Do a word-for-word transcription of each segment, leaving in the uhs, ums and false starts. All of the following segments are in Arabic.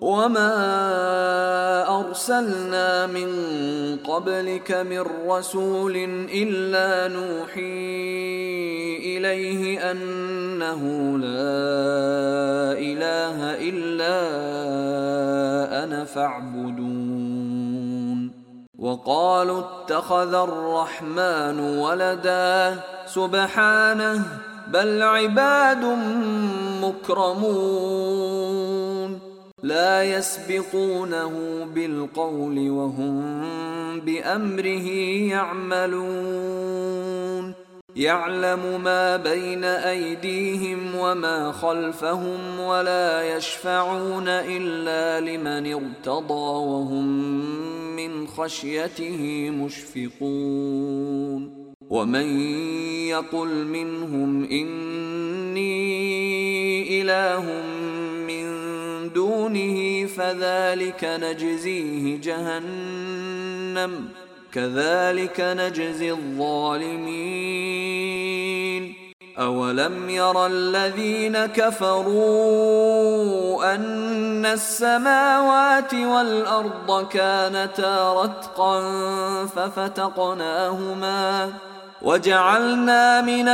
وما أرسلنا من قبلك من رسول إلا نوحي إليه أنه لا إله إلا أنا فاعبدون. وقالوا اتخذ الرحمن ولدا سبحانه بل عباد مكرمون لا يسبقونه بالقول وهم بأمره يعملون. يعلم ما بين أيديهم وما خلفهم ولا يشفعون إلا لمن ارتضى وهم من خشيته مشفقون. ومن يقل منهم إني إله من دونه فذلك نجزيه جهنم كذلك نجزي الظالمين. أولم ير الذين كفروا أن السماوات والأرض كانتا رتقا ففتقناهما وجعلنا من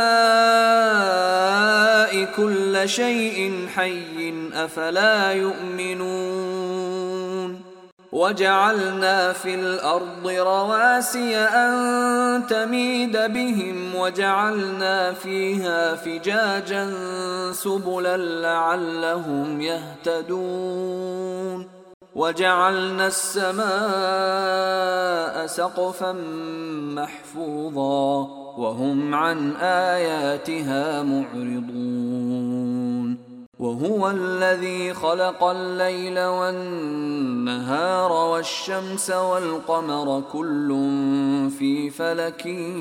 الماء كل شيء حي أفلا يؤمنون. وجعلنا في الأرض رواسي أن تميد بهم وجعلنا فيها فجاجا سبلا لعلهم يهتدون. وجعلنا السماء سقفا محفوظا وهم عن آياتها معرضون. وهو الذي خلق الليل والنهار والشمس والقمر كل في فلك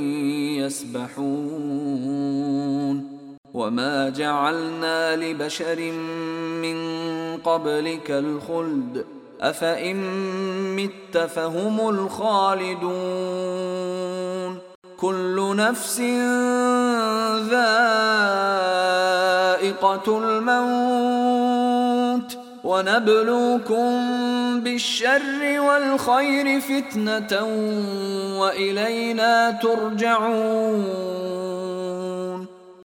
يسبحون. وما جعلنا لبشر من قبلك الخلد أفإن مت فهم الخالدون. كل نفس ذائقة الموت ونبلوكم بالشر والخير فتنة وإلينا ترجعون.